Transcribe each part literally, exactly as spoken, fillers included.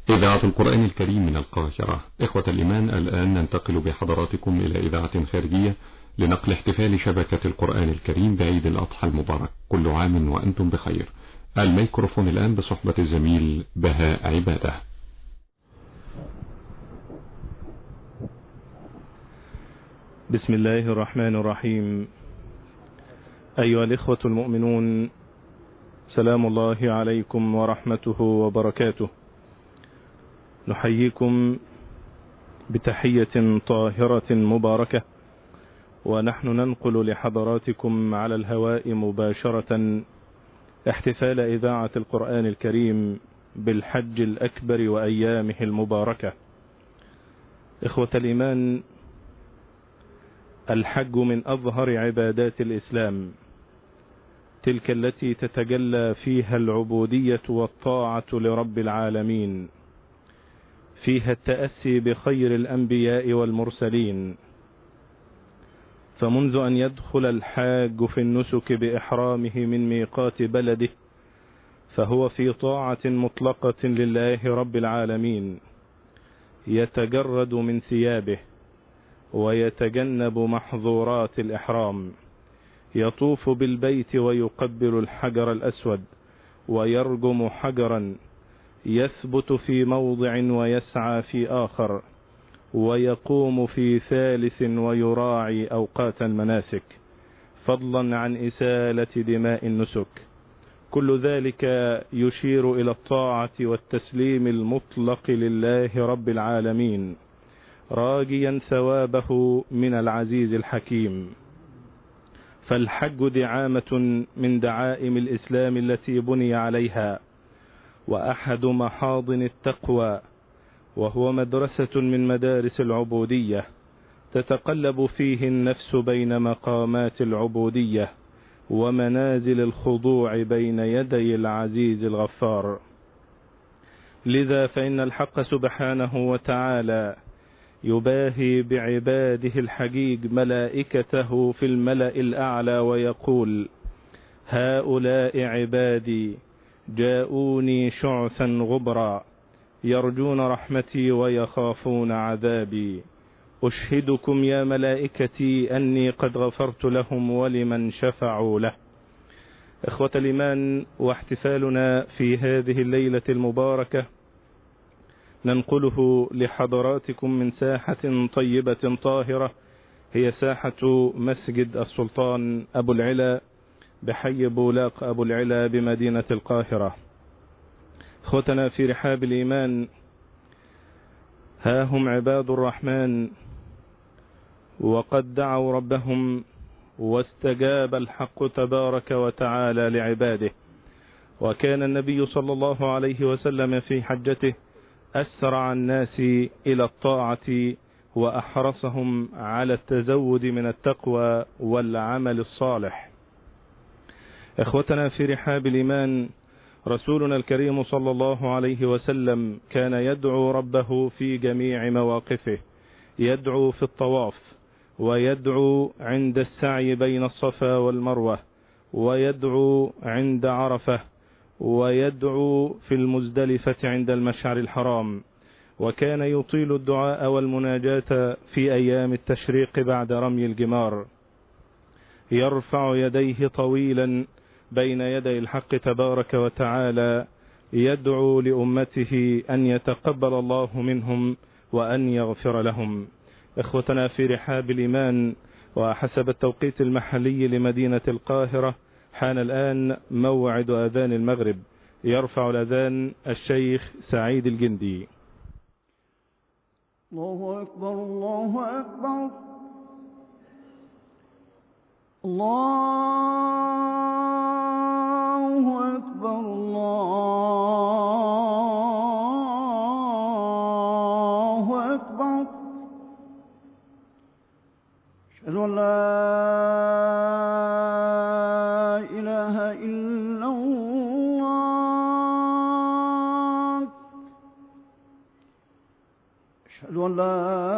إذاعة القرآن الكريم من القاهرة. إخوة الإيمان، الآن ننتقل بحضراتكم إلى إذاعة خارجية لنقل احتفال شبكة القرآن الكريم بعيد الأضحى المبارك. كل عام وأنتم بخير. الميكروفون الآن بصحبة الزميل بهاء عبادة. بسم الله الرحمن الرحيم. أيها الإخوة المؤمنون، سلام الله عليكم ورحمته وبركاته. نحييكم بتحية طاهرة مباركة، ونحن ننقل لحضراتكم على الهواء مباشرة احتفال إذاعة القرآن الكريم بالحج الأكبر وأيامه المباركة. إخوة الإيمان، الحج من أظهر عبادات الإسلام، تلك التي تتجلى فيها العبودية والطاعة لرب العالمين، فيها التأسي بخير الأنبياء والمرسلين. فمنذ أن يدخل الحاج في النسك بإحرامه من ميقات بلده فهو في طاعة مطلقة لله رب العالمين، يتجرد من ثيابه ويتجنب محظورات الإحرام، يطوف بالبيت ويقبل الحجر الأسود ويرجم حجرا، يثبت في موضع ويسعى في آخر، ويقوم في ثالث ويراعي أوقات المناسك، فضلا عن إسالة دماء النسك. كل ذلك يشير إلى الطاعة والتسليم المطلق لله رب العالمين، راجيا ثوابه من العزيز الحكيم. فالحج دعامة من دعائم الإسلام التي بني عليها، وأحد محاضن التقوى، وهو مدرسة من مدارس العبودية تتقلب فيه النفس بين مقامات العبودية ومنازل الخضوع بين يدي العزيز الغفار. لذا فإن الحق سبحانه وتعالى يباهي بعباده الحجيج ملائكته في الملأ الأعلى ويقول: هؤلاء عبادي جاءوني شعثا غبرا يرجون رحمتي ويخافون عذابي، أشهدكم يا ملائكتي أني قد غفرت لهم ولمن شفعوا له. إخوة الإيمان، واحتفالنا في هذه الليلة المباركة ننقله لحضراتكم من ساحة طيبة طاهرة، هي ساحة مسجد السلطان أبو العلا بحي بولاق أبو العلا بمدينة القاهرة. اخوتنا في رحاب الإيمان، ها هم عباد الرحمن وقد دعوا ربهم واستجاب الحق تبارك وتعالى لعباده. وكان النبي صلى الله عليه وسلم في حجته أسرع الناس إلى الطاعة وأحرصهم على التزود من التقوى والعمل الصالح. اخوتنا في رحاب الإيمان، رسولنا الكريم صلى الله عليه وسلم كان يدعو ربه في جميع مواقفه، يدعو في الطواف، ويدعو عند السعي بين الصفا والمروة، ويدعو عند عرفة، ويدعو في المزدلفة عند المشعر الحرام. وكان يطيل الدعاء والمناجاة في أيام التشريق بعد رمي الجمار، يرفع يديه طويلا بين يدي الحق تبارك وتعالى، يدعو لأمته أن يتقبل الله منهم وأن يغفر لهم. إخوتنا في رحاب الإيمان، وحسب التوقيت المحلي لمدينة القاهرة حان الآن موعد أذان المغرب. يرفع الأذان الشيخ سعيد الجندي. الله أكبر الله أكبر الله أكبر الله أكبر. أشهد أن لا إله إلا الله. أشهد أن لا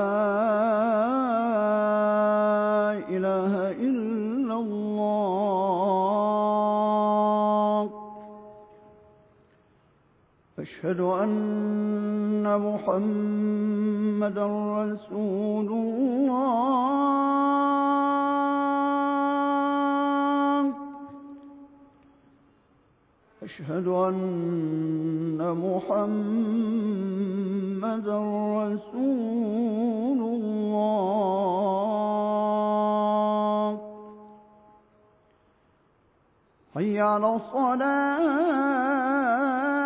إله إلا الله. أشهد أن محمدا رسول الله أشهد أن محمدا رسول الله حي على الصلاة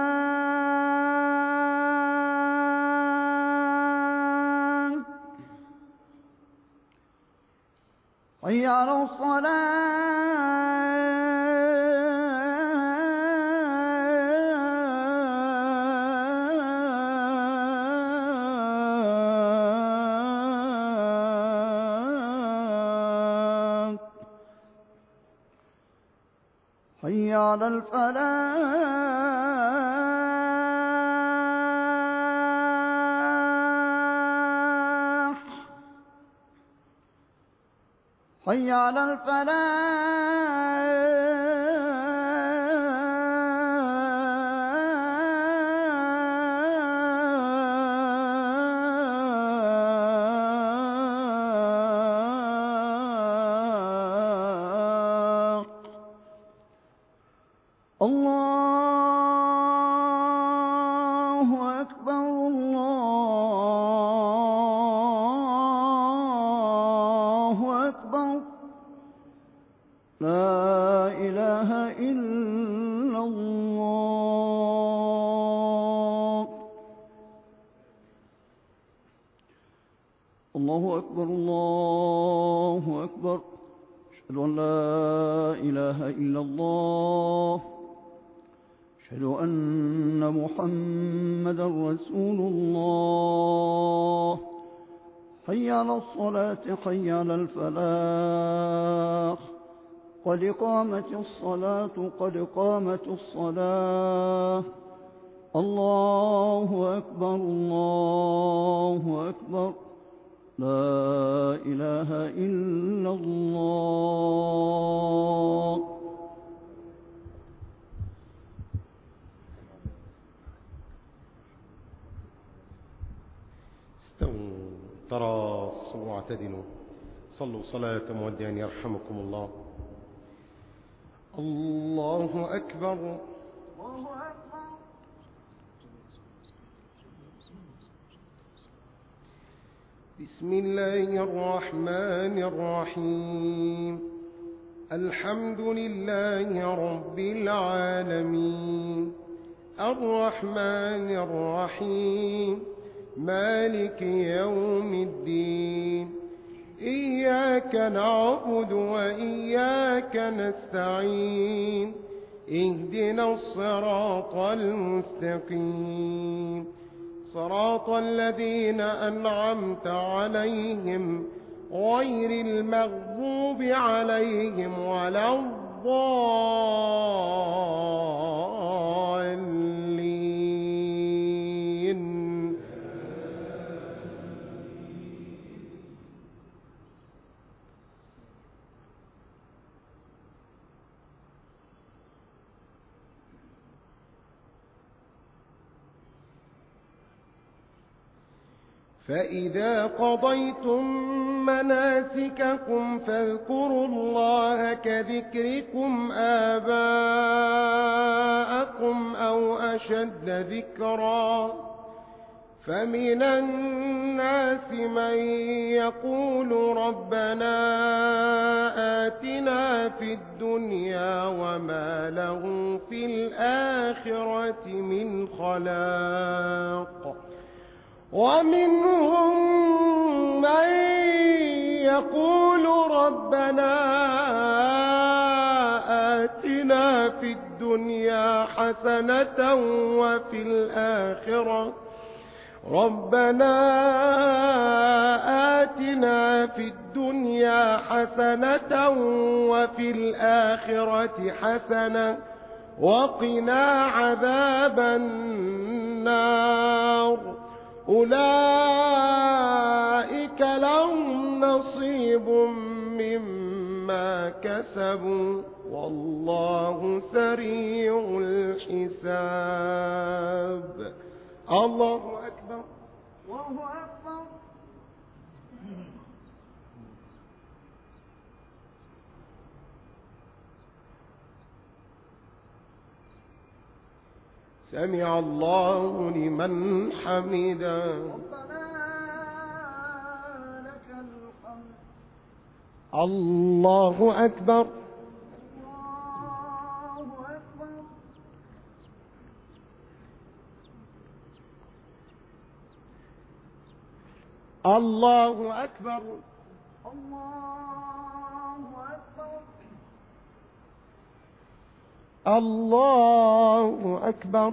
حي على الصلاة حي على الفلاح حي على الفلاح الله أكبر الله أكبر لا إله إلا الله الله أكبر الله أكبر أشهد أن لا إله إلا الله أشهد أن محمدا رسول الله حي على الصلاة حي على الفلاح قد قامت الصلاة قد قامت الصلاة الله أكبر الله أكبر لا إله إلا الله استووا تراصوا واعتدلوا صلوا صلاة مودع يرحمكم الله الله أكبر بسم الله الرحمن الرحيم الحمد لله رب العالمين الرحمن الرحيم مالك يوم الدين إياك نعبد وإياك نستعين اهدنا الصراط المستقيم صراط الذين أنعمت عليهم غير المغضوب عليهم ولا الضالين فإذا قضيتم مناسككم فاذكروا الله كذكركم آباءكم أو أشد ذكرا فمن الناس من يقول ربنا آتنا في الدنيا وما له في الآخرة من خلاق ومنهم من يقول ربنا آتنا في الدنيا حسنة وفي الآخرة ربنا آتنا في الدنيا حسنة وفي الآخرة حسنة وقنا عذاب النار أولئك لهم نصيب مما كسبوا والله سريع الحساب الله أكبر الله أكبر. سمع الله لمن حمده. ربنا لك الحمد. الله أكبر. الله أكبر. الله أكبر. الله الله أكبر. أكبر.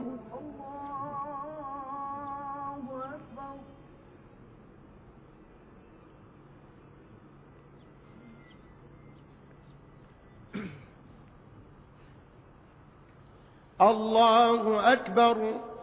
الله أكبر.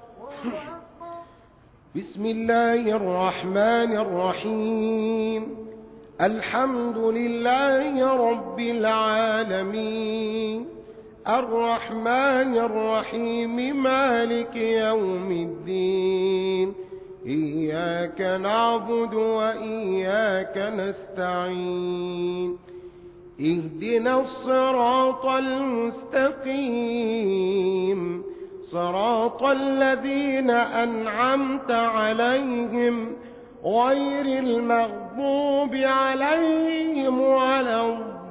بسم الله الرحمن الرحيم. الحمد لله رب العالمين الرحمن الرحيم مالك يوم الدين إياك نعبد وإياك نستعين اهدنا الصراط المستقيم صراط الذين أنعمت عليهم غير المغضوب عليهم ولا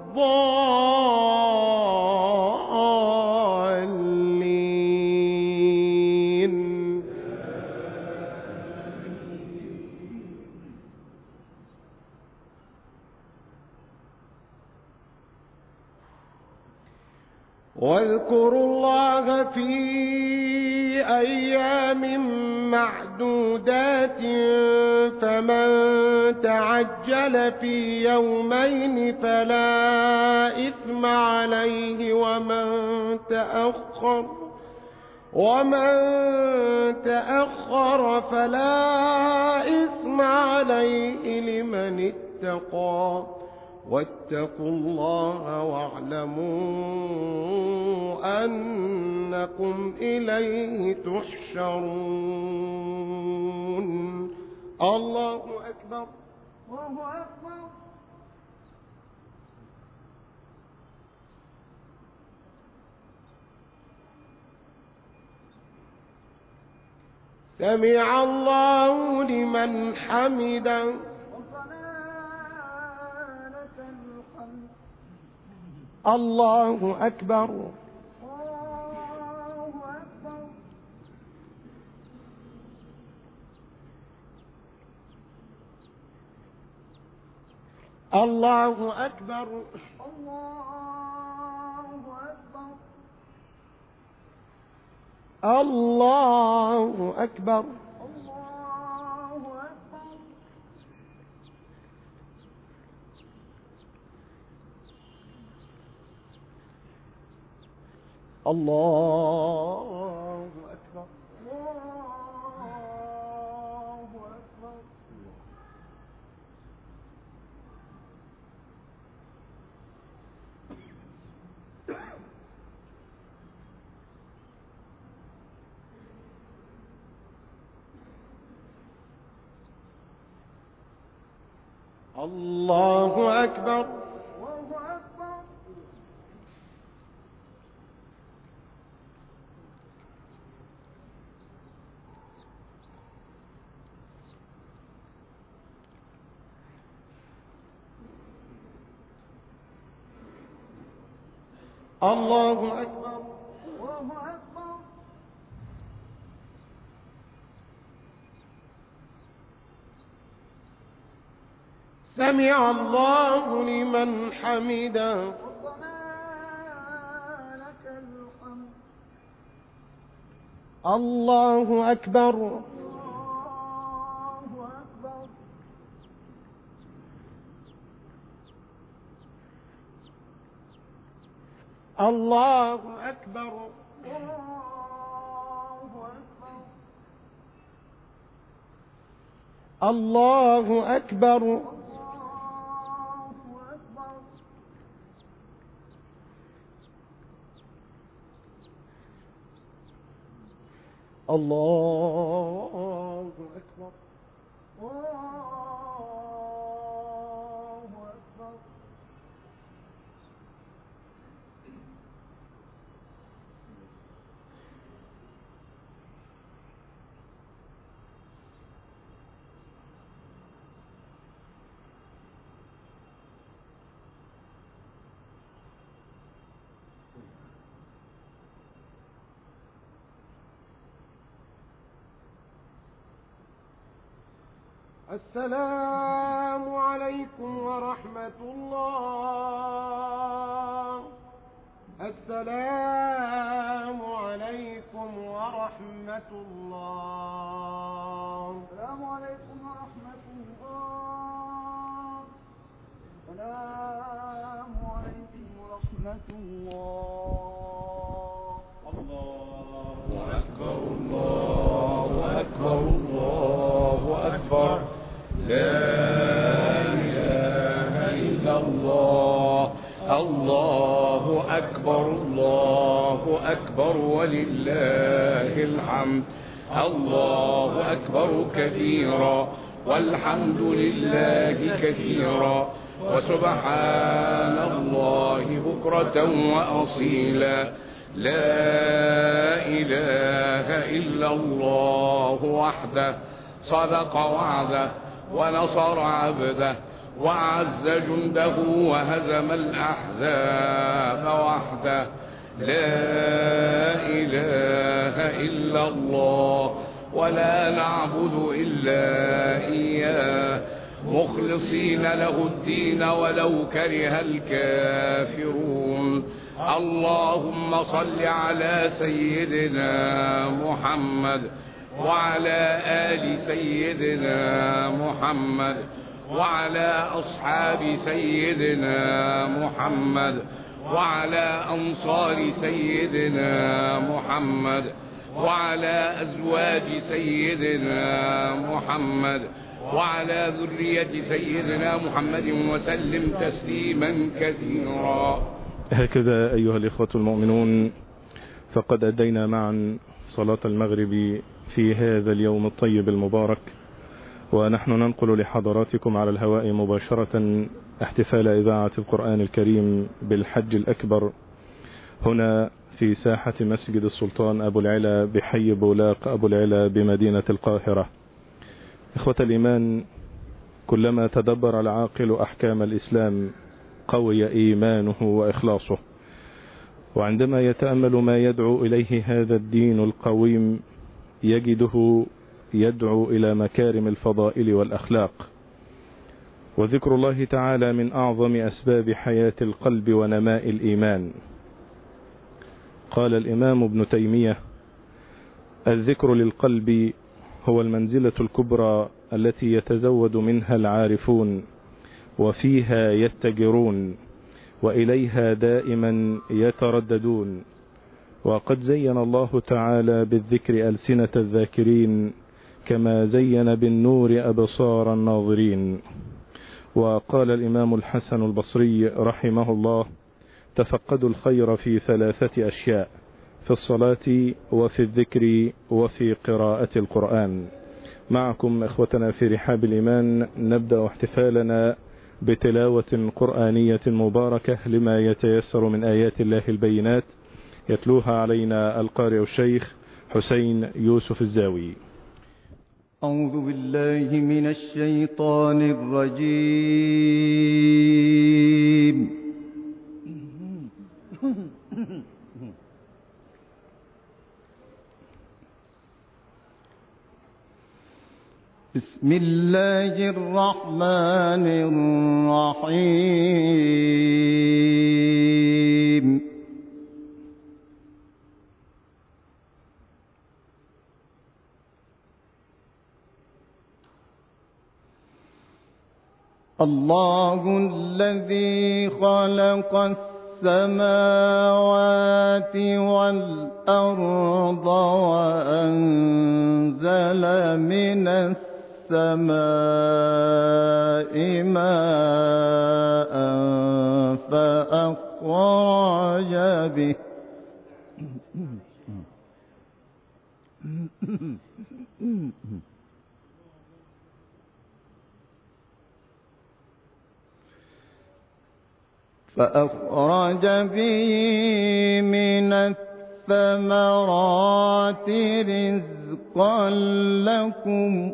الضالين. واذكروا الله في أيام معدودات فمن تعجل في يومين فلا إثم عليه ومن تأخر ومن تأخر فلا إثم عليه لمن اتقى واتقوا الله واعلموا أنكم إليه تحشرون. الله أكبر. الله أكبر. سمع الله لمن حمده. الله أكبر. الله أكبر. الله أكبر. الله أكبر. الله أكبر. الله أكبر. سمع الله لمن حمده. الله أكبر. الله أكبر. الله أكبر. الله السلام عليكم ورحمة الله. السلام عليكم ورحمة الله. السلام عليكم ورحمة الله. السلام عليكم ورحمة الله. الله أكبر الله أكبر الله أكبر. لا إله إلا الله. الله أكبر الله أكبر ولله الحمد. الله أكبر كبيرا والحمد لله كثيرا وسبحان الله بكرة وأصيلا. لا إله إلا الله وحده صدق وعده ونصر عبده وأعز جنده وهزم الأحزاب وحده. لا إله إلا الله ولا نعبد إلا إياه مخلصين له الدين ولو كره الكافرون. اللهم صل على سيدنا محمد وعلى آل سيدنا محمد وعلى أصحاب سيدنا محمد وعلى أنصار سيدنا محمد وعلى أزواج سيدنا محمد وعلى ذرية سيدنا محمد وسلم تسليما كثيرا. هكذا أيها الإخوة المؤمنون، فقد أدينا معا صلاة المغرب في هذا اليوم الطيب المبارك، ونحن ننقل لحضراتكم على الهواء مباشرة احتفال إذاعة القرآن الكريم بالحج الأكبر هنا في ساحة مسجد السلطان أبو العلا بحي بولاق أبو العلا بمدينة القاهرة. إخوة الإيمان، كلما تدبر العاقل أحكام الإسلام قوي إيمانه وإخلاصه، وعندما يتأمل ما يدعو إليه هذا الدين القويم يجده يدعو إلى مكارم الفضائل والأخلاق. وذكر الله تعالى من أعظم أسباب حياة القلب ونماء الإيمان. قال الإمام ابن تيمية: الذكر للقلب هو المنزلة الكبرى التي يتزود منها العارفون وفيها يتجرون وإليها دائما يترددون. وقد زين الله تعالى بالذكر ألسنة الذاكرين كما زين بالنور أبصار الناظرين. وقال الإمام الحسن البصري رحمه الله: تفقدوا الخير في ثلاثة أشياء: في الصلاة وفي الذكر وفي قراءة القرآن. معكم إخوتنا في رحاب الإيمان نبدأ احتفالنا بتلاوة قرآنية مباركة لما يتيسر من آيات الله البينات، يتلوها علينا القارئ الشيخ حسين يوسف الزاوي. أعوذ بالله من الشيطان الرجيم. بسم الله الرحمن الرحيم. الله الذي خلق السماوات والأرض وأنزل من السماء ماء فأخرج به فأخرج به من الثمرات رزقا لكم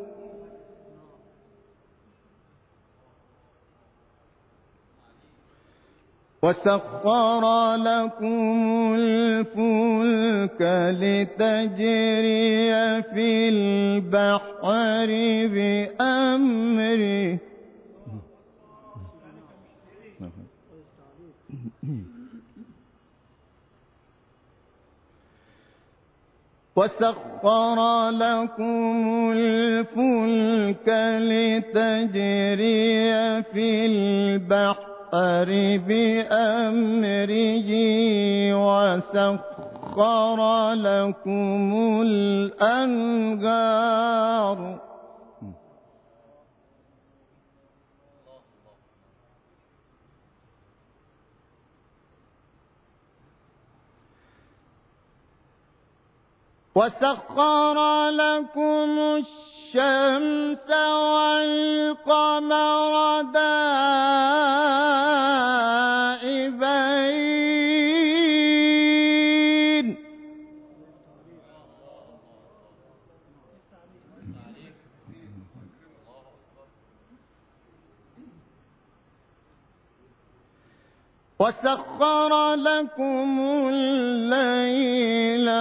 وسخر لكم الفلك لتجري في البحر بأمره وسخر لكم الفلك لتجري في البحر بأمره وسخر لكم الأنهار وسخر لكم الشمس والقمر دائبين وسخر لكم الليل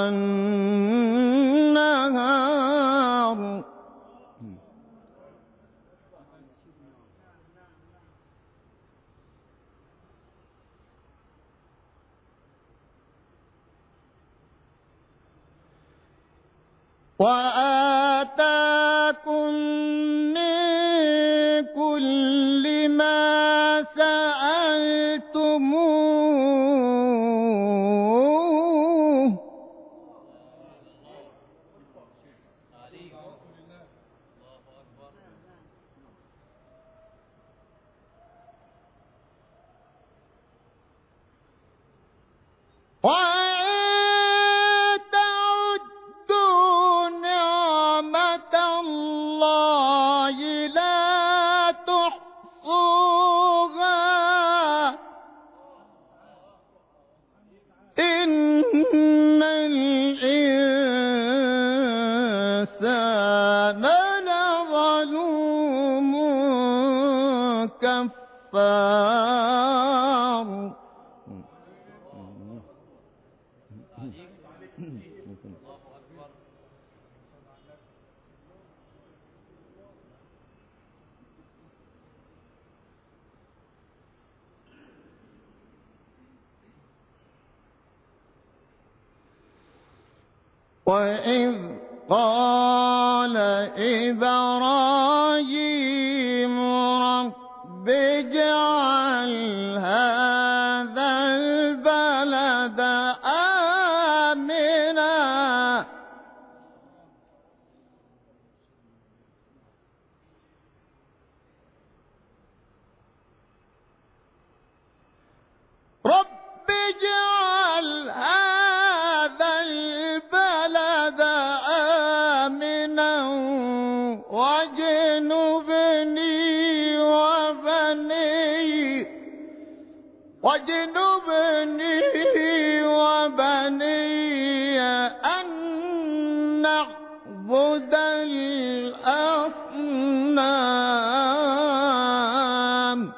والنهار وآتاكم من كل ما سألتموه وإن تعدوا نعمة الله لا تحصوها إن الإنسان لظلوم كفار وإذ قال إبراهيم رب اجعل هذا البلد آمنا رب اجعل هذا البلد آمنا واجنبني وبني واجنبني وبني أن نعبد الأصنام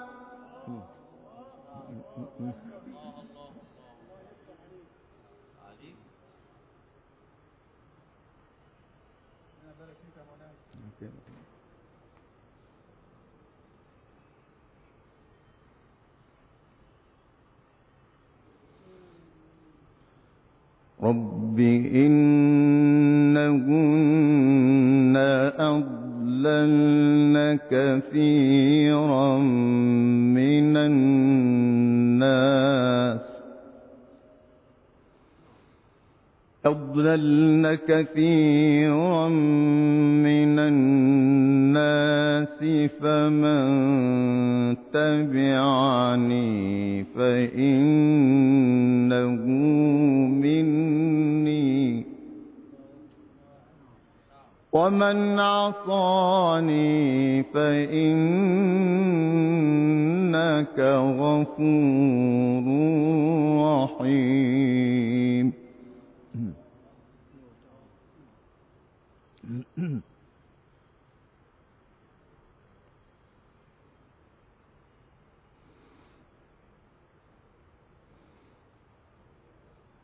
رب إنهن أضللن كثيرا من الناس أضللن كثيرا من الناس فمن تبعني فإنه مني ومن عصاني فإنك غفور رحيم.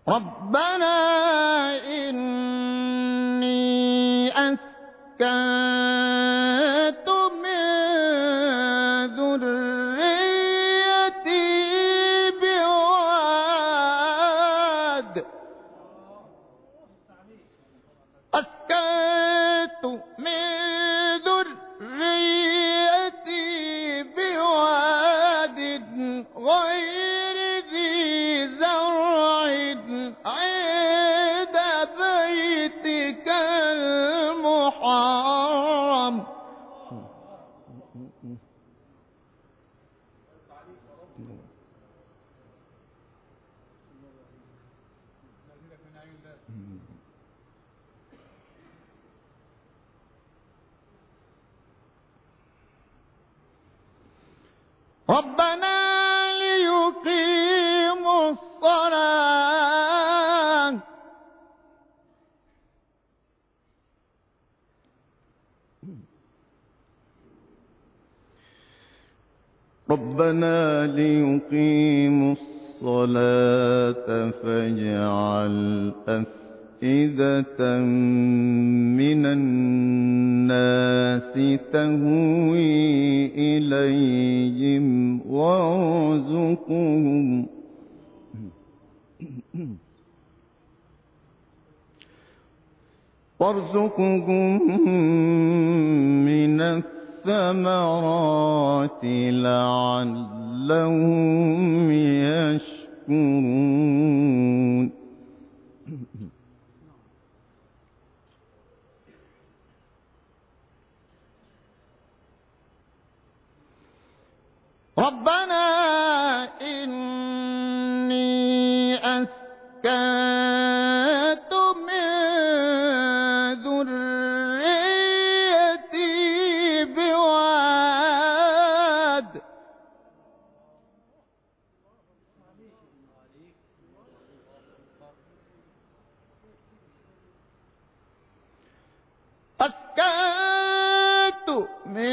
ربنا إني أسكنت من ذريتي بواد أسكنت من ذريتي بواد غير ذي زرع عند بيتك المحرم ربنا ليقيموا الصلاة ربنا ليقيموا الصلاة فاجعل أفئدة من الناس تهوي إليهم وارزقهم وارزقهم من الثمرات لعلهم يشكرون ربنا إني أسكنت من ذريتي بواد أسكنت من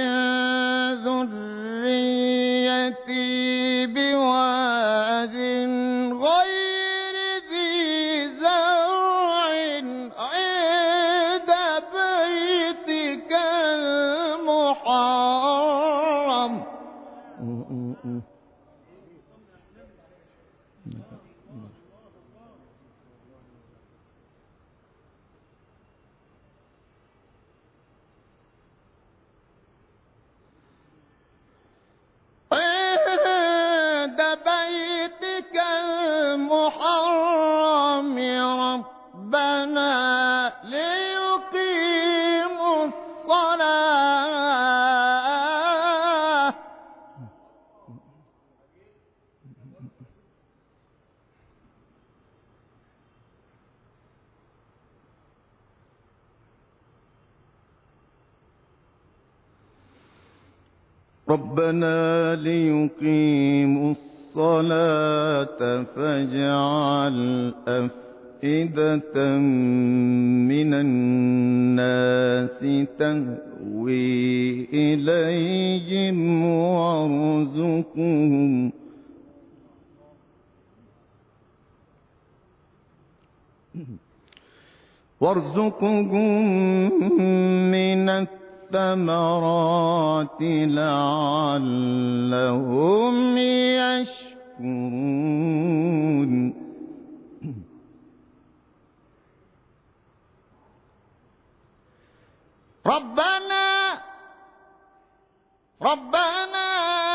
ذريتي بواد غير ذي زرع عند بيتك المحرم عند بيتك المحرم ربنا ليقيموا الصلاة ربنا ليقيموا الصلاة فاجعل أفئدة من الناس تهوي إليهم وارزقهم وارزقهم من الثمرات لعلهم يشكرون ربنا ربنا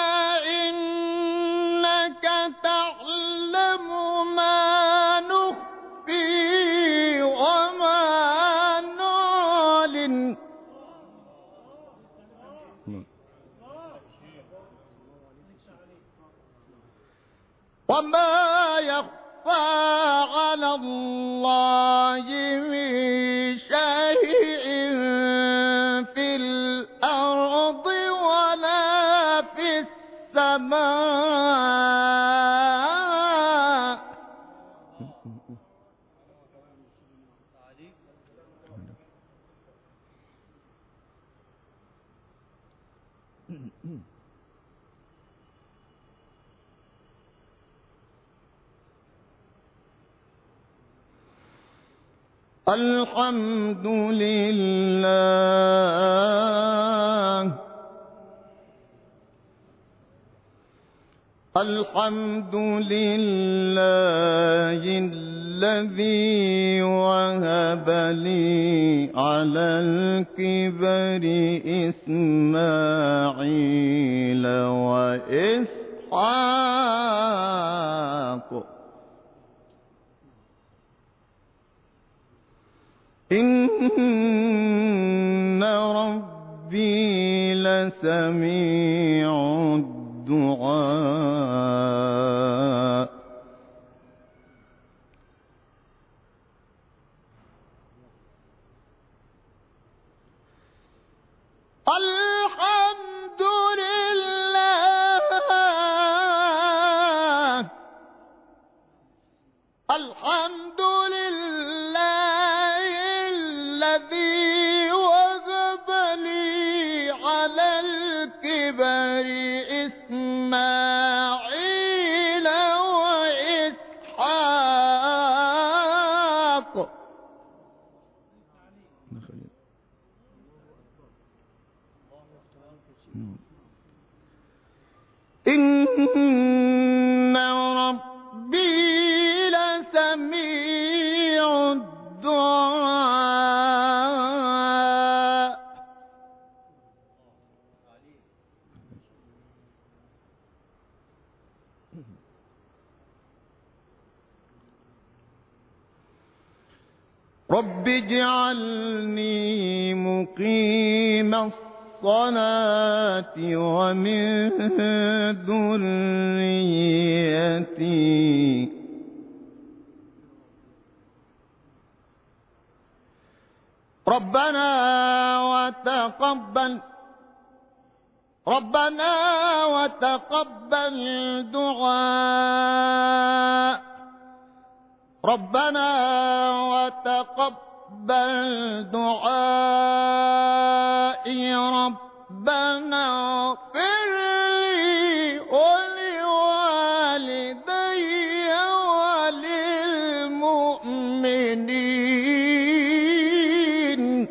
إنك تعلم ما نخفي وما نعلن وما يخفى على الله من شيء في الأرض ولا في السماء الحمد لله الحمد لله الذي وهب لي على الكبر إسماعيل وإسحاق إن ربي لسميع الدعاء الحمد لله الحمد لله الذي وهب لي على الكبر إسماعيل وإسحاق إن ربي لسميع الدعاء رب اجعلني مقيم الصلاة ومن ذريتي ربنا وتقبل ربنا وتقبل دعاء ربنا وتقبل دعائي ربنا اغفر لي ولوالدي وللمؤمنين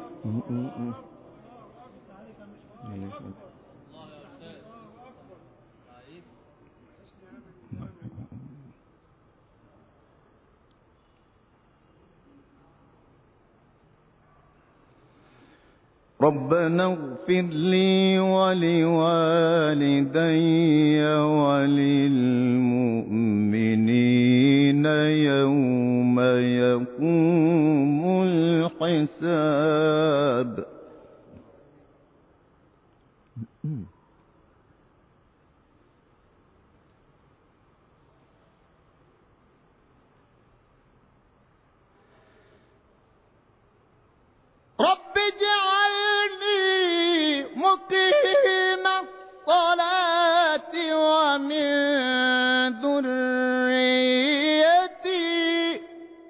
ربنا اغفر لي ولوالدي وللمؤمنين يوم يقوم الحساب رب اجعلني مقيم الصلاة ومن ذريتي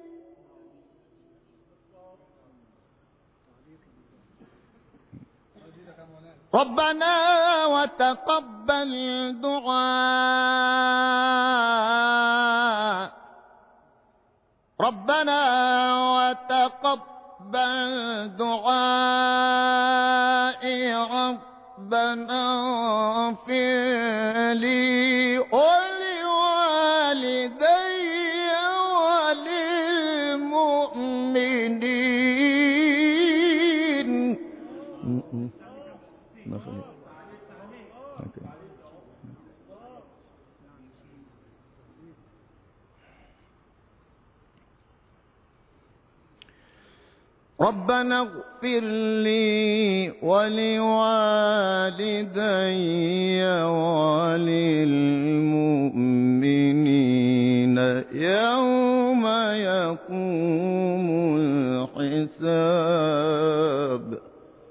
ربنا وتقبل دعاء ربنا وتقبل بل دعائي ربنا اغفر لي ولوالدي وللمؤمنين ربنا اغفر لي ولوالدي وللمؤمنين يوم يقوم الحساب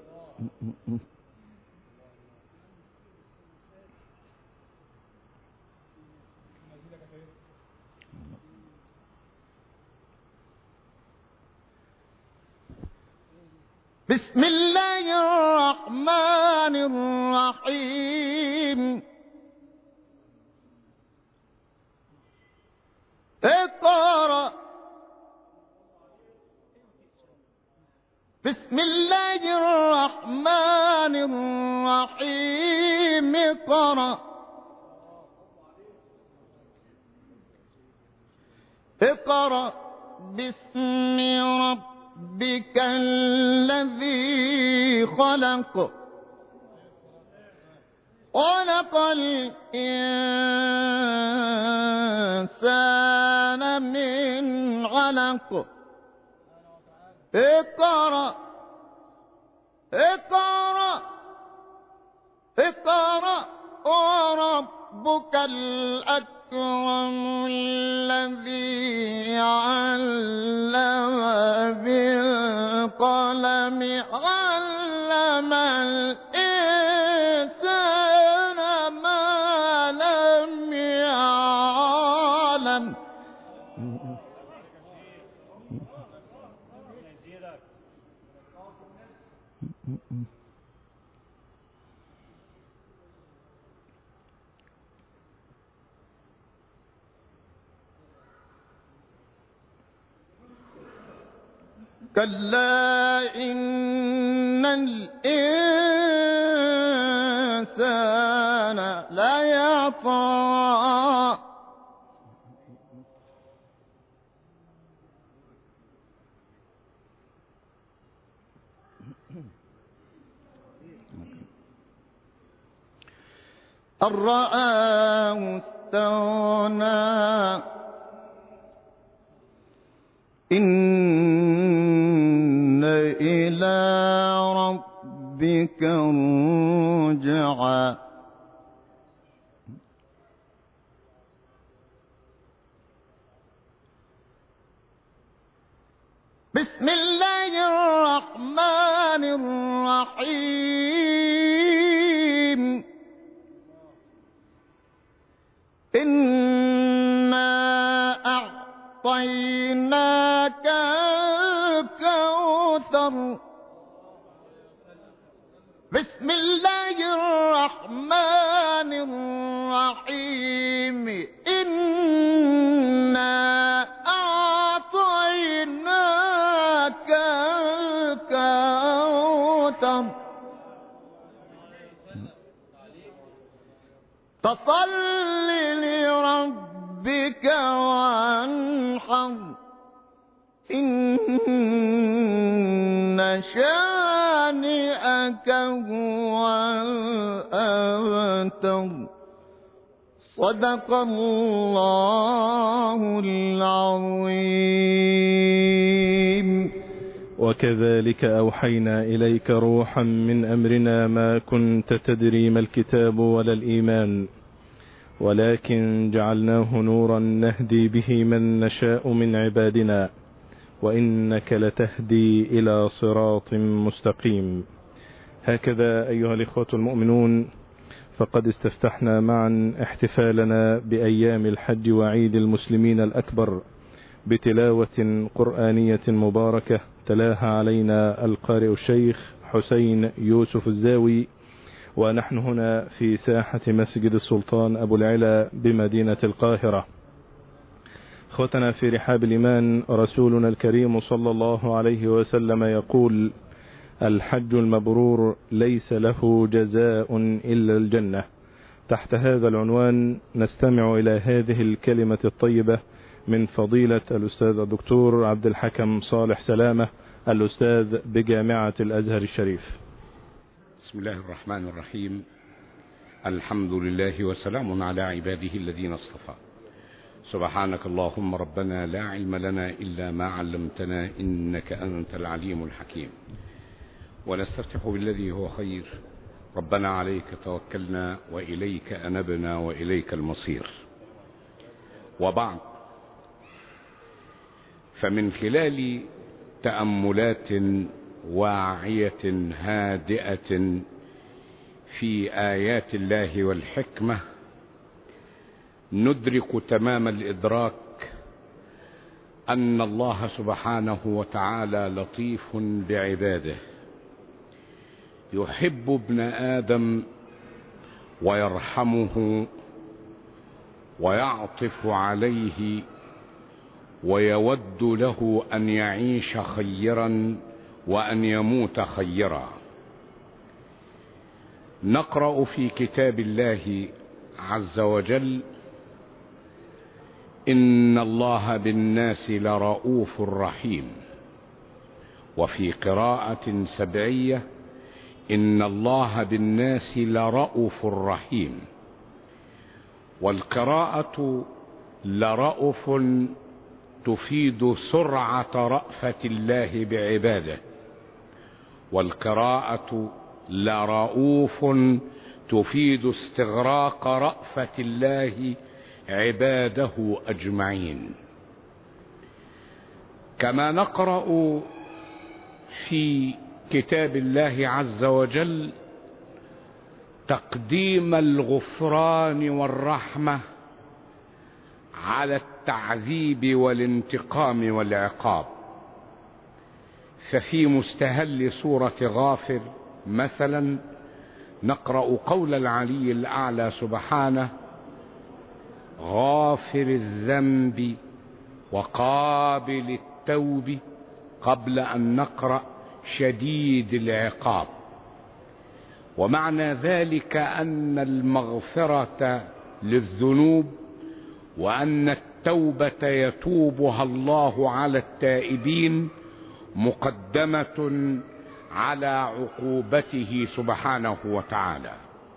بسم الله الرحمن الرحيم اقرأ بسم الله الرحمن الرحيم اقرأ اقرأ باسم ربك الذي خلق خلق الإنسان من علق اقرأ اقرأ اقرأ وربك الأكرم الذي علم بالقلم علم الإنسان ما لم يعلم كلا إن الإنسان ليطغى أن رآه استغنى إن إلى ربك رجعا بسم الله الرحمن الرحيم إنا أعطيناك الكوثر بسم الله الرحمن الرحيم إنا أعطيناك الكوثر فصل لربك وانحر إن شانئك هو الأبتر صدق الله العظيم. وكذلك أوحينا إليك روحا من أمرنا ما كنت تدري ما الكتاب ولا الإيمان ولكن جعلناه نورا نهدي به من نشاء من عبادنا وإنك لتهدي إلى صراط مستقيم. هكذا أيها الإخوة المؤمنون فقد استفتحنا معا احتفالنا بأيام الحج وعيد المسلمين الأكبر بتلاوة قرآنية مباركة تلاها علينا القارئ الشيخ حسين يوسف الزاوي، ونحن هنا في ساحة مسجد السلطان أبو العلا بمدينة القاهرة. اخوتنا في رحاب الإيمان، رسولنا الكريم صلى الله عليه وسلم يقول: الحج المبرور ليس له جزاء إلا الجنة. تحت هذا العنوان نستمع إلى هذه الكلمة الطيبة من فضيلة الأستاذ الدكتور عبد الحكم صالح سلامة، الأستاذ بجامعة الأزهر الشريف. بسم الله الرحمن الرحيم. الحمد لله وسلام على عباده الذين اصطفى. سبحانك اللهم ربنا لا علم لنا إلا ما علمتنا إنك أنت العليم الحكيم. ونستفتح بالذي هو خير. ربنا عليك توكلنا وإليك أنبنا وإليك المصير. وبعد، فمن خلال تأملات واعية هادئة في آيات الله والحكمة ندرك تمام الإدراك أن الله سبحانه وتعالى لطيف بعباده، يحب ابن آدم ويرحمه ويعطف عليه ويود له أن يعيش خيرا وأن يموت خيرا. نقرأ في كتاب الله عز وجل: إن الله بالناس لرؤوف رحيم. وفي قراءة سبعية: إن الله بالناس لرؤوف رحيم. والقراءة لرؤوف تفيد سرعة رأفة الله بعباده، والقراءة لرؤوف تفيد استغراق رأفة الله عباده أجمعين. كما نقرأ في كتاب الله عز وجل تقديم الغفران والرحمة على التعذيب والانتقام والعقاب. ففي مستهل سورة غافر مثلا نقرأ قول العلي الأعلى سبحانه: غافر الذنب وقابل التوب، قبل أن نقرأ شديد العقاب. ومعنى ذلك أن المغفرة للذنوب وأن التوبة يتوبها الله على التائبين مقدمة على عقوبته سبحانه وتعالى.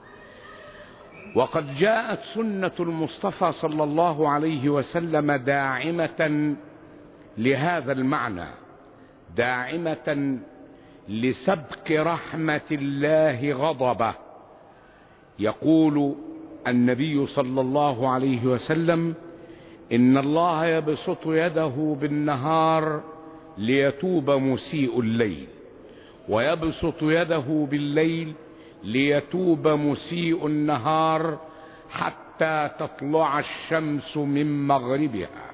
وقد جاءت سنة المصطفى صلى الله عليه وسلم داعمة لهذا المعنى، داعمة لسبق رحمة الله غضبه. يقول النبي صلى الله عليه وسلم: إن الله يبسط يده بالنهار ليتوب مسيء الليل، ويبسط يده بالليل ليتوب مسيء النهار، حتى تطلع الشمس من مغربها.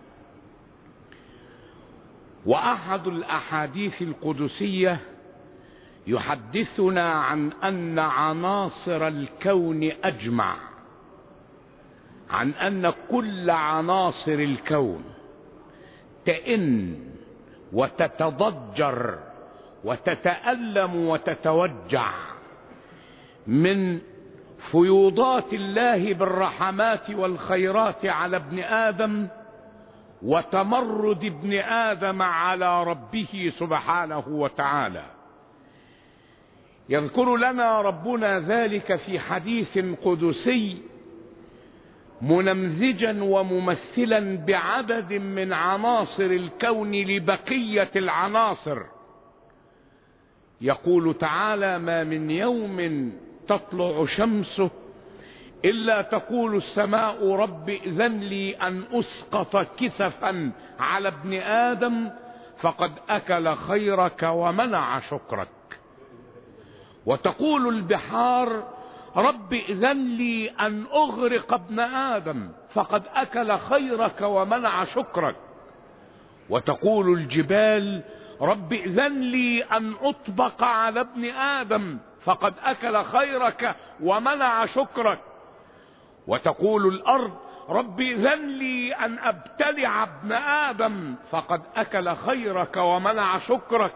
وأحد الأحاديث القدسية يحدثنا عن أن عناصر الكون أجمع، عن أن كل عناصر الكون تئن وتتضجر وتتألم وتتوجع من فيوضات الله بالرحمات والخيرات على ابن آدم، وتمرد ابن آدم على ربه سبحانه وتعالى. يذكر لنا ربنا ذلك في حديث قدسي منمذجا وممثلا بعدد من عناصر الكون لبقية العناصر. يقول تعالى: ما من يوم تطلع شمسه إلا تقول السماء رب إذن لي أن أسقط كسفا على ابن آدم فقد أكل خيرك ومنع شكرك. وتقول البحار رب إذن لي أن أغرق ابن آدم فقد أكل خيرك ومنع شكرك. وتقول الجبال رب إذن لي أن أطبق على ابن آدم فقد أكل خيرك ومنع شكرك. وتقول الأرض رب إذن لي أن أبتلع ابن آدم فقد أكل خيرك ومنع شكرك.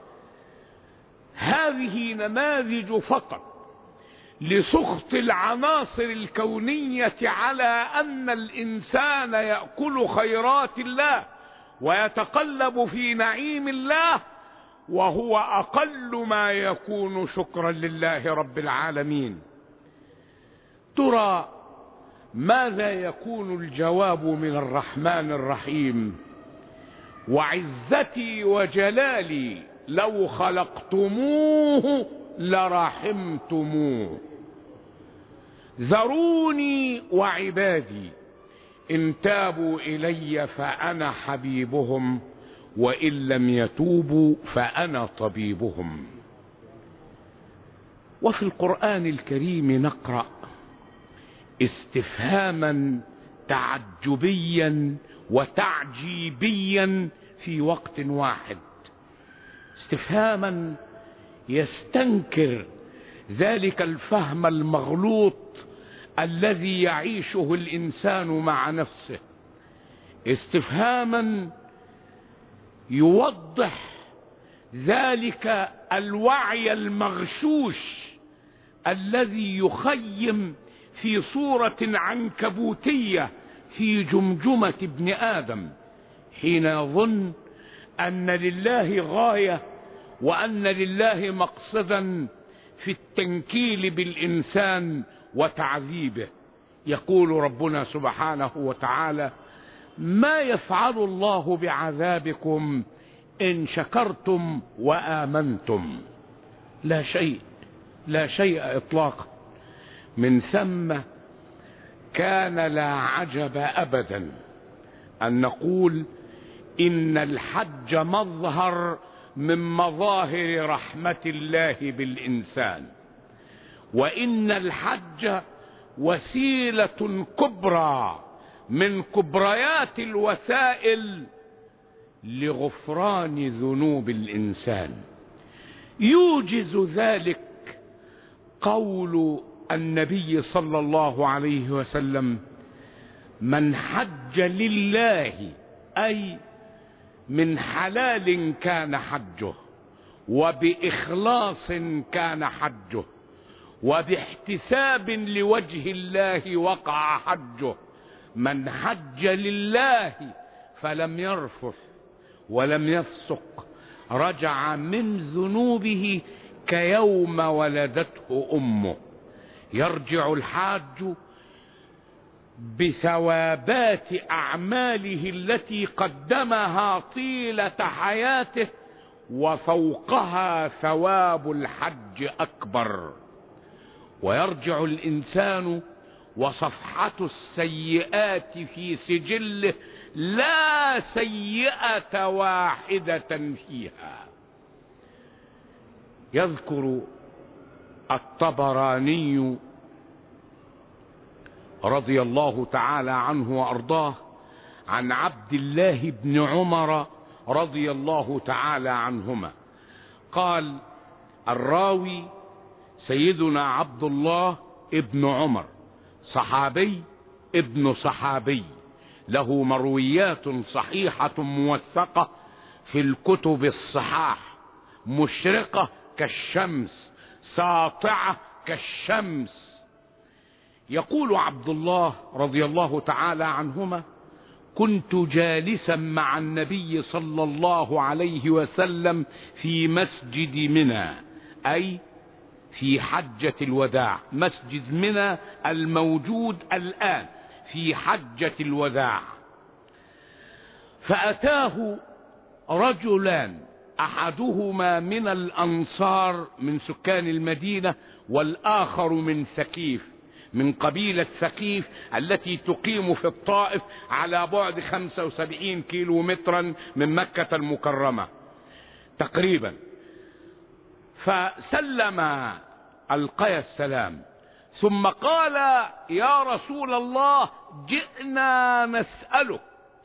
هذه نماذج فقط لسخط العناصر الكونية على أن الإنسان يأكل خيرات الله ويتقلب في نعيم الله، وهو أقل ما يكون شكرا لله رب العالمين. ترى ماذا يكون الجواب من الرحمن الرحيم؟ وعزتي وجلالي لو خلقتموه لرحمتموه، ذروني وعبادي إن تابوا إلي فأنا حبيبهم وإن لم يتوبوا فأنا طبيبهم. وفي القرآن الكريم نقرأ استفهاما تعجبيا وتعجيبيا في وقت واحد، استفهاما يستنكر ذلك الفهم المغلوط الذي يعيشه الإنسان مع نفسه، استفهاما يوضح ذلك الوعي المغشوش الذي يخيم في صورة عنكبوتية في جمجمة ابن آدم حين يظن أن لله غاية وأن لله مقصدا في التنكيل بالإنسان وتعذيبه. يقول ربنا سبحانه وتعالى: ما يفعل الله بعذابكم إن شكرتم وآمنتم. لا شيء، لا شيء إطلاقا. من ثم كان لا عجب أبدا أن نقول إن الحج مظهر من مظاهر رحمة الله بالإنسان، وإن الحج وسيلة كبرى من كبريات الوسائل لغفران ذنوب الإنسان. يوجز ذلك قول النبي صلى الله عليه وسلم: من حج لله، أي من حلال كان حجه، وبإخلاص كان حجه، وباحتساب لوجه الله وقع حجه. من حج لله فلم يرفث ولم يفسق رجع من ذنوبه كيوم ولدته أمه. يرجع الحاج بثوابات أعماله التي قدمها طيلة حياته، وفوقها ثواب الحج أكبر. ويرجع الإنسان وصفحة السيئات في سجله لا سيئة واحدة فيها. يذكر الطبراني رضي الله تعالى عنه وأرضاه عن عبد الله بن عمر رضي الله تعالى عنهما قال: الراوي سيدنا عبد الله ابن عمر، صحابي ابن صحابي، له مرويات صحيحة موثقة في الكتب الصحاح، مشرقة كالشمس، ساطعة كالشمس. يقول عبد الله رضي الله تعالى عنهما: كنت جالسا مع النبي صلى الله عليه وسلم في مسجد منى، أي في حجة الوداع، مسجد منى الموجود الآن في حجة الوداع. فأتاه رجلان، أحدهما من الأنصار من سكان المدينة، والآخر من ثقيف، من قبيلة ثقيف التي تقيم في الطائف على بعد خمسة وسبعين كيلو مترا من مكة المكرمة تقريبا. فسلم ألقي السلام، ثم قال: يا رسول الله، جئنا نسألك.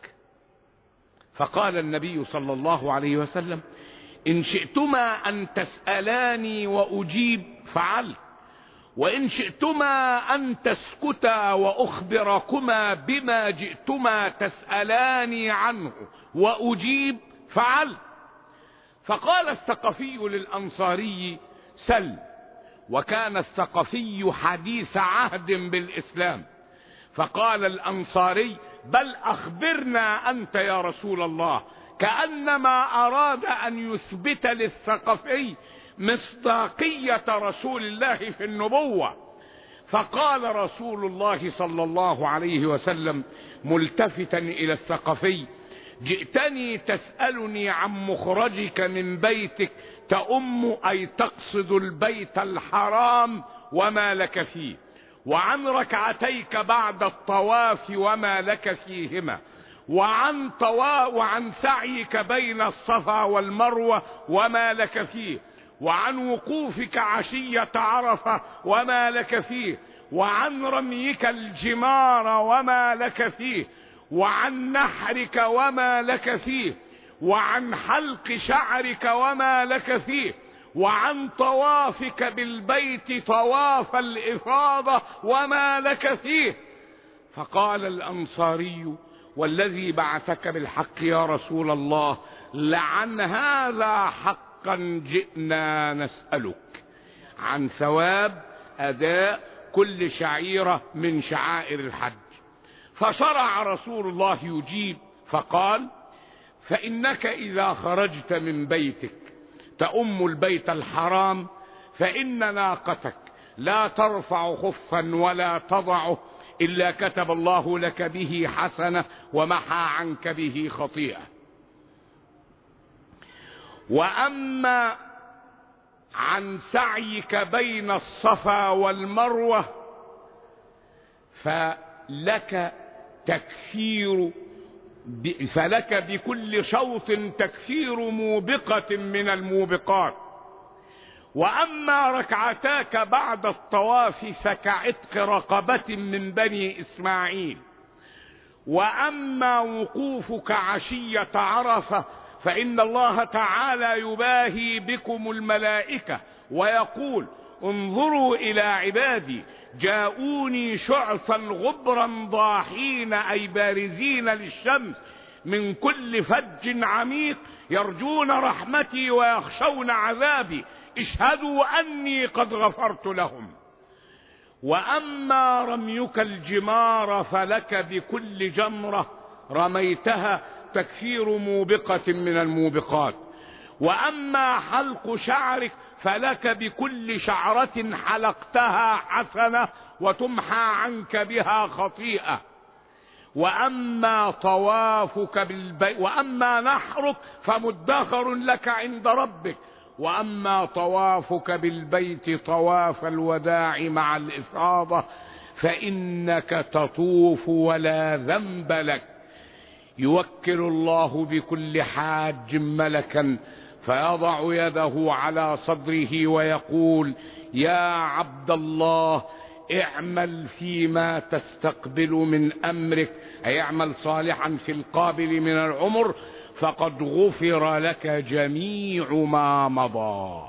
فقال النبي صلى الله عليه وسلم: إن شئتما أن تسألاني وأجيب فعلت، وإن شئتما أن تسكتا وأخبركما بما جئتما تسألاني عنه وأجيب فعلت. فقال الثقفي للأنصاري: سل. وكان الثقفي حديث عهد بالإسلام. فقال الأنصاري: بل أخبرنا أنت يا رسول الله، كأنما أراد أن يثبت للثقفي مصداقية رسول الله في النبوة. فقال رسول الله صلى الله عليه وسلم ملتفتا إلى الثقفي: جئتني تسألني عن مخرجك من بيتك تأم، أي تقصد البيت الحرام وما لك فيه، وعن ركعتيك بعد الطواف وما لك فيهما، وعن طوا وعن سعيك بين الصفا والمروة وما لك فيه، وعن وقوفك عشية عرفة وما لك فيه، وعن رميك الجمار وما لك فيه، وعن نحرك وما لك فيه، وعن حلق شعرك وما لك فيه، وعن طوافك بالبيت طواف الإفاضة وما لك فيه. فقال الأنصاري: والذي بعثك بالحق يا رسول الله، لعن هذا حق حقا جئنا نسألك عن ثواب أداء كل شعيرة من شعائر الحج. فشرع رسول الله يجيب فقال: فإنك إذا خرجت من بيتك تؤم البيت الحرام فإن ناقتك لا ترفع خفا ولا تضعه إلا كتب الله لك به حسنة ومحى عنك به خطيئة. وأما عن سعيك بين الصفا والمروة فلك تكفير فلك بكل شوط تكفير موبقة من الموبقات. وأما ركعتاك بعد الطواف فكعتق رقبة من بني إسماعيل. وأما وقوفك عشية عرفة فإن الله تعالى يباهي بكم الملائكة ويقول: انظروا إلى عبادي جاءوني شعثا غبرا ضاحين أي بارزين للشمس من كل فج عميق يرجون رحمتي ويخشون عذابي اشهدوا أني قد غفرت لهم. وأما رميك الجمار فلك بكل جمرة رميتها تكفير موبقة من الموبقات. وأما حلق شعرك فلك بكل شعرة حلقتها حسنة وتمحى عنك بها خطيئة. وأما طوافك بالبيت وأما نحرك فمدخر لك عند ربك. وأما طوافك بالبيت طواف الوداع مع الإفاضة فإنك تطوف ولا ذنب لك. يوكل الله بكل حاج ملكا فيضع يده على صدره ويقول: يا عبد الله اعمل فيما تستقبل من أمرك، أي اعمل صالحا في القابل من العمر فقد غفر لك جميع ما مضى.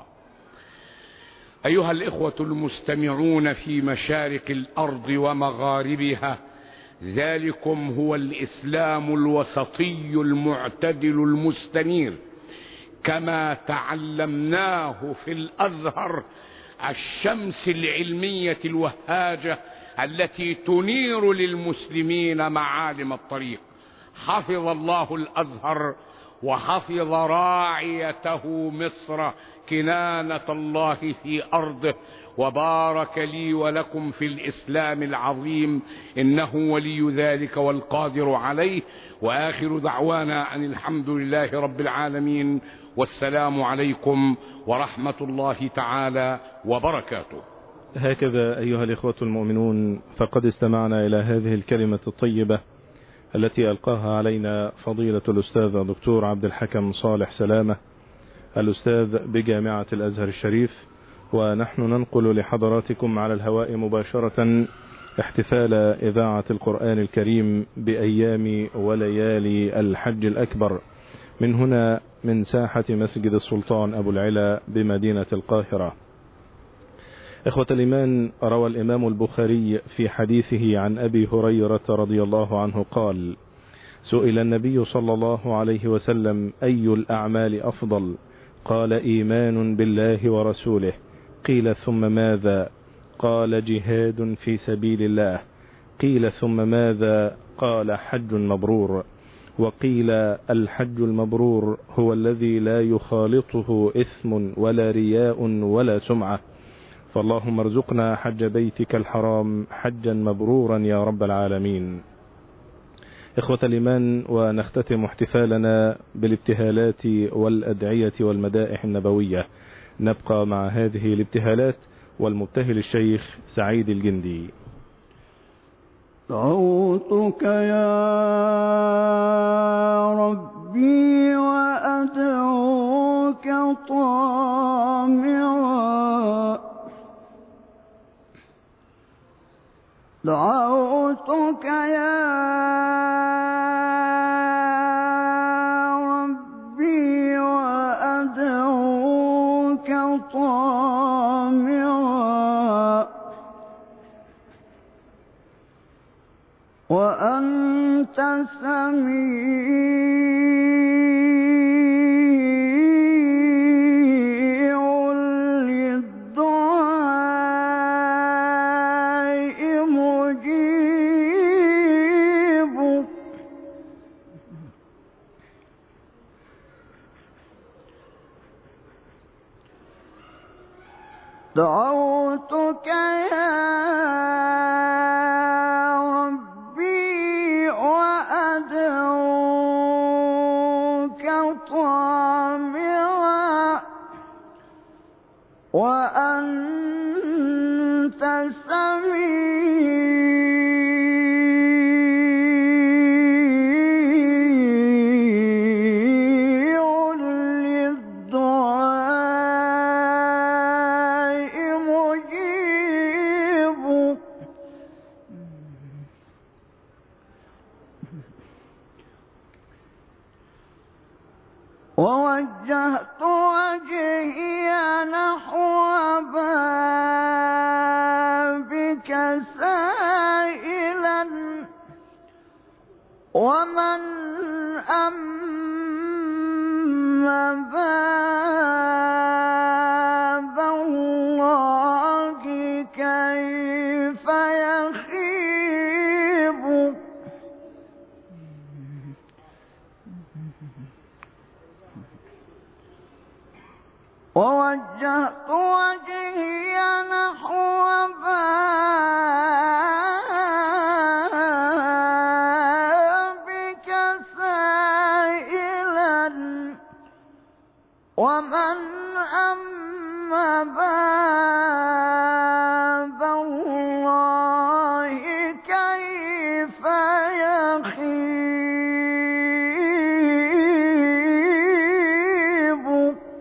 أيها الإخوة المستمعون في مشارق الأرض ومغاربها، ذلكم هو الإسلام الوسطي المعتدل المستنير كما تعلمناه في الأزهر، الشمس العلمية الوهاجة التي تنير للمسلمين معالم الطريق. حفظ الله الأزهر وحفظ راعيته مصر كنانة الله في أرضه، وبارك لي ولكم في الإسلام العظيم إنه ولي ذلك والقادر عليه. وآخر دعوانا أن الحمد لله رب العالمين، والسلام عليكم ورحمة الله تعالى وبركاته. هكذا أيها الإخوة المؤمنون، فقد استمعنا إلى هذه الكلمة الطيبة التي ألقاها علينا فضيلة الأستاذ الدكتور عبد الحكم صالح سلامة، الأستاذ بجامعة الأزهر الشريف، ونحن ننقل لحضراتكم على الهواء مباشرة احتفال إذاعة القرآن الكريم بأيام وليالي الحج الأكبر من هنا من ساحة مسجد السلطان أبو العلا بمدينة القاهرة. إخوة الإيمان، روى الإمام البخاري في حديثه عن أبي هريرة رضي الله عنه قال: سئل النبي صلى الله عليه وسلم: أي الأعمال أفضل؟ قال: إيمان بالله ورسوله. قيل: ثم ماذا؟ قال: جهاد في سبيل الله. قيل: ثم ماذا؟ قال: حج مبرور. وقيل: الحج المبرور هو الذي لا يخالطه إثم ولا رياء ولا سمعة. فاللهم ارزقنا حج بيتك الحرام حجا مبرورا يا رب العالمين. إخوة الإيمان، ونختتم احتفالنا بالابتهالات والأدعية والمدائح النبوية. نبقى مع هذه الابتهالات والمبتهل الشيخ سعيد الجندي. دعوتك يا ربي وأدعوك طامعا، دعوتك يا ربي وأدعوك طامعا، وأنت سميع دعوتك يا ربي وأدعوك طامعا وأنت سميع للدعاء مجيب. ووجهت وجهي نحو بابك سائلا ومن أما باب الله كيف يخيب. ووجهت وجهي نحو بابك سائلا ومن أما باب الله كيف يخيب.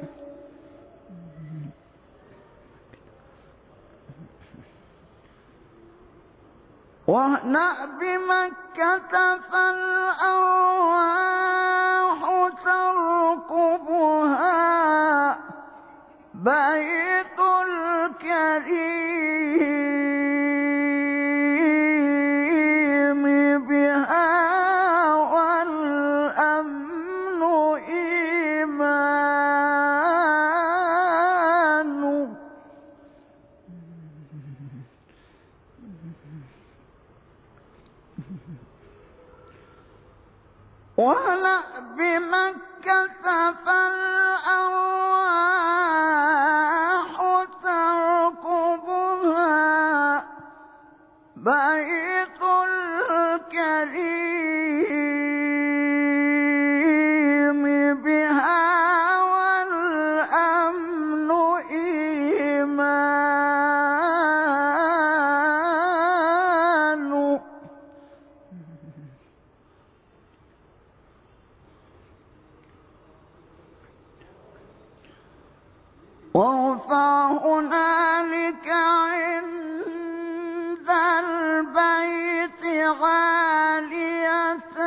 واهنأ بمكة فالأرواح ترقبها بيت الكريم بها والأمن إيمان. واهنأ بمكة فالأرواح ترقبها بيت الكريم بها والأمن إيمان. وارفع هنالك عند البيت عالية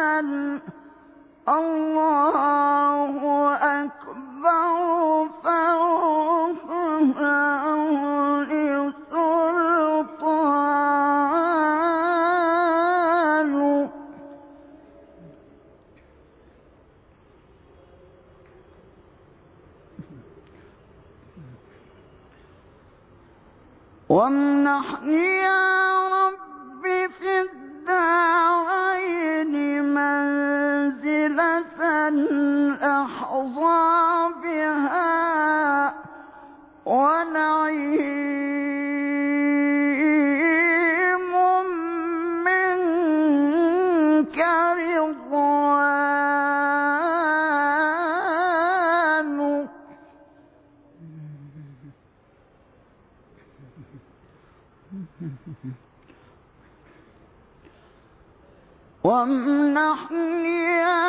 الله أكبر فوقها سلطان. وامنحني يا رب في الدارين منزلة أحظى بها ونعيم منك رضوان. وامنحني يا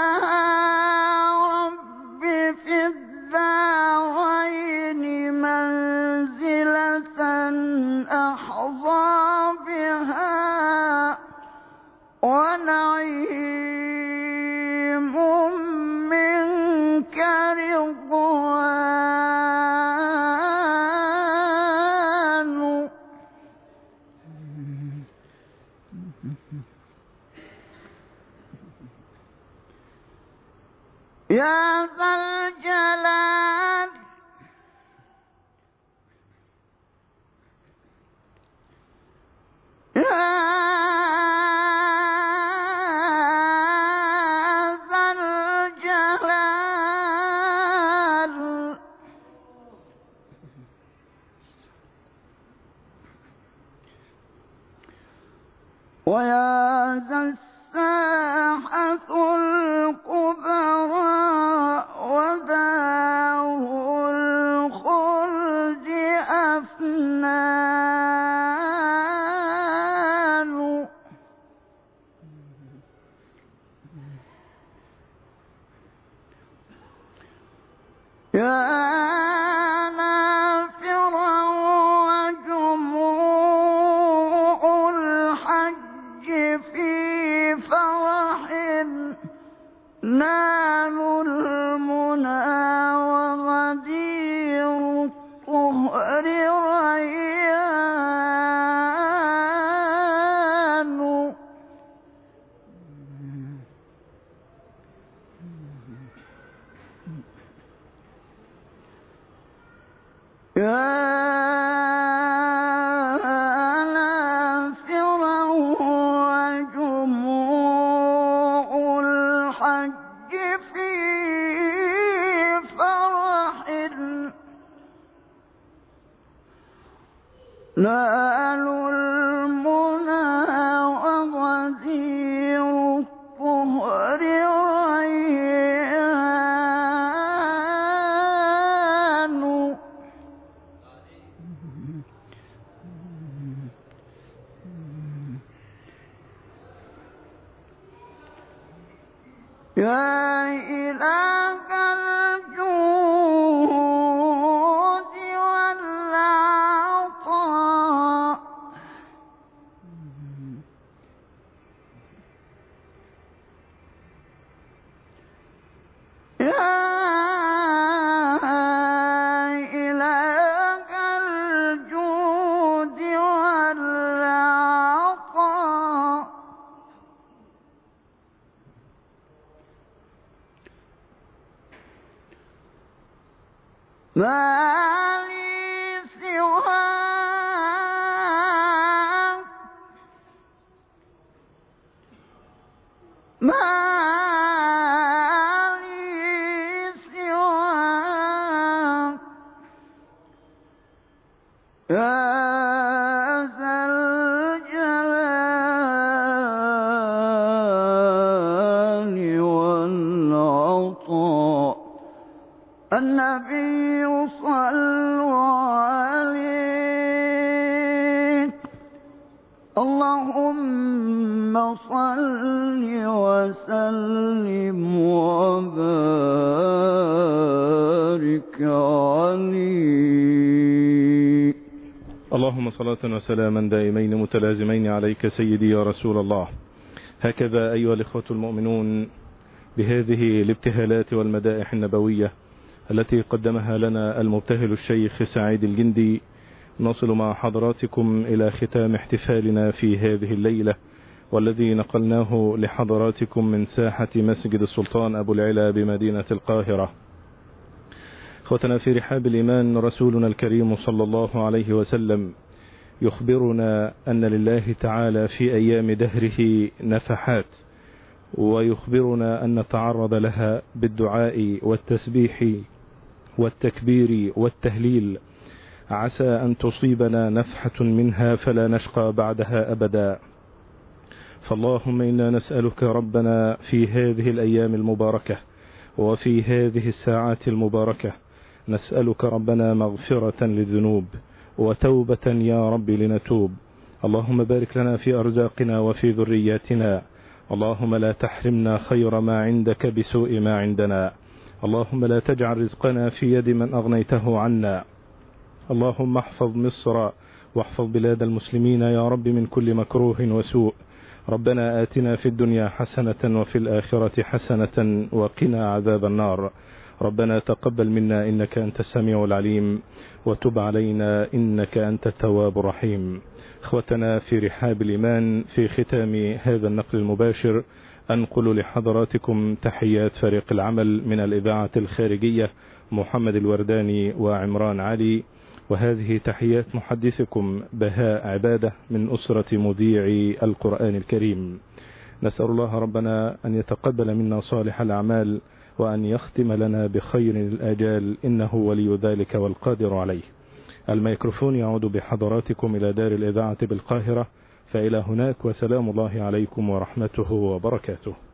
رب في الدارين منزلة أحظى بها ونعيم منك رضوان. يا ذا الجلال يا ذا الجلال ويا ذا الساحة الكبرى ودار الخلد أفنان يا نالوا المنى وغدير الطهر ريان يا نالوا المنى وغدير الطهر ريان يا إله الجود والعطاء يا إله الجود والعطاء ما لي سواك ما لي سواك يا ذا الجلال والعطاء النبي صلوا عليه اللهم صل وسلم وبارك عليه. اللهم صلاة وسلاما دائمين متلازمين عليك سيدي يا رسول الله. هكذا أيها الإخوة المؤمنون بهذه الابتهالات والمدائح النبوية التي قدمها لنا المبتهل الشيخ سعيد الجندي نصل مع حضراتكم إلى ختام احتفالنا في هذه الليلة، والذي نقلناه لحضراتكم من ساحة مسجد السلطان أبو العلا بمدينة القاهرة. اخوتنا في رحاب الإيمان، رسولنا الكريم صلى الله عليه وسلم يخبرنا أن لله تعالى في أيام دهره نفحات، ويخبرنا أن نتعرض لها بالدعاء والتسبيح والتكبير والتهليل، عسى أن تصيبنا نفحة منها فلا نشقى بعدها أبدا. فاللهم إنا نسألك ربنا في هذه الأيام المباركة وفي هذه الساعات المباركة، نسألك ربنا مغفرة للذنوب وتوبة يا رب لنتوب. اللهم بارك لنا في أرزاقنا وفي ذرياتنا، اللهم لا تحرمنا خير ما عندك بسوء ما عندنا، اللهم لا تجعل رزقنا في يد من أغنيته عنا. اللهم احفظ مصر واحفظ بلاد المسلمين يا رب من كل مكروه وسوء. ربنا آتنا في الدنيا حسنة وفي الآخرة حسنة وقنا عذاب النار. ربنا تقبل منا إنك أنت السميع العليم، وتب علينا إنك أنت التواب الرحيم. اخوتنا في رحاب الإيمان، في ختام هذا النقل المباشر أنقل لحضراتكم تحيات فريق العمل من الإذاعة الخارجية محمد الورداني وعمران علي، وهذه تحيات محدثكم بهاء عبادة من أسرة مذيعي القرآن الكريم. نسأل الله ربنا أن يتقبل منا صالح الأعمال وأن يختم لنا بخير الآجال، إنه ولي ذلك والقادر عليه. الميكروفون يعود بحضراتكم إلى دار الإذاعة بالقاهرة، فإلى هناك، وسلام الله عليكم ورحمته وبركاته.